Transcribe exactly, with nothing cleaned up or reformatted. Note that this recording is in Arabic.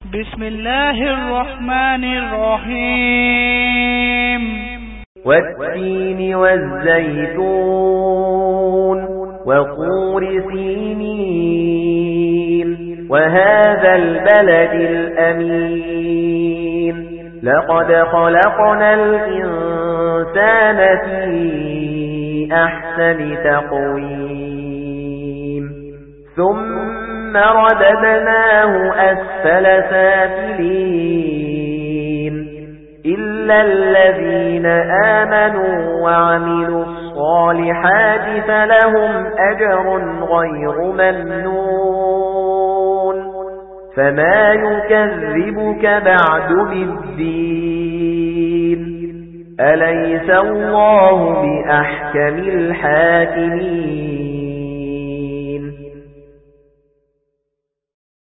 بسم الله الرحمن الرحيم والتين والزيتون وطور سينين وهذا البلد الأمين لقد خلقنا الإنسان في أحسن تقويم ثم رددناه أسفل سافلين إلا الذين آمنوا وعملوا الصالحات فلهم أجر غير ممنون فما يكذبك بعد بالدين أليس الله بأحكم الحاكمين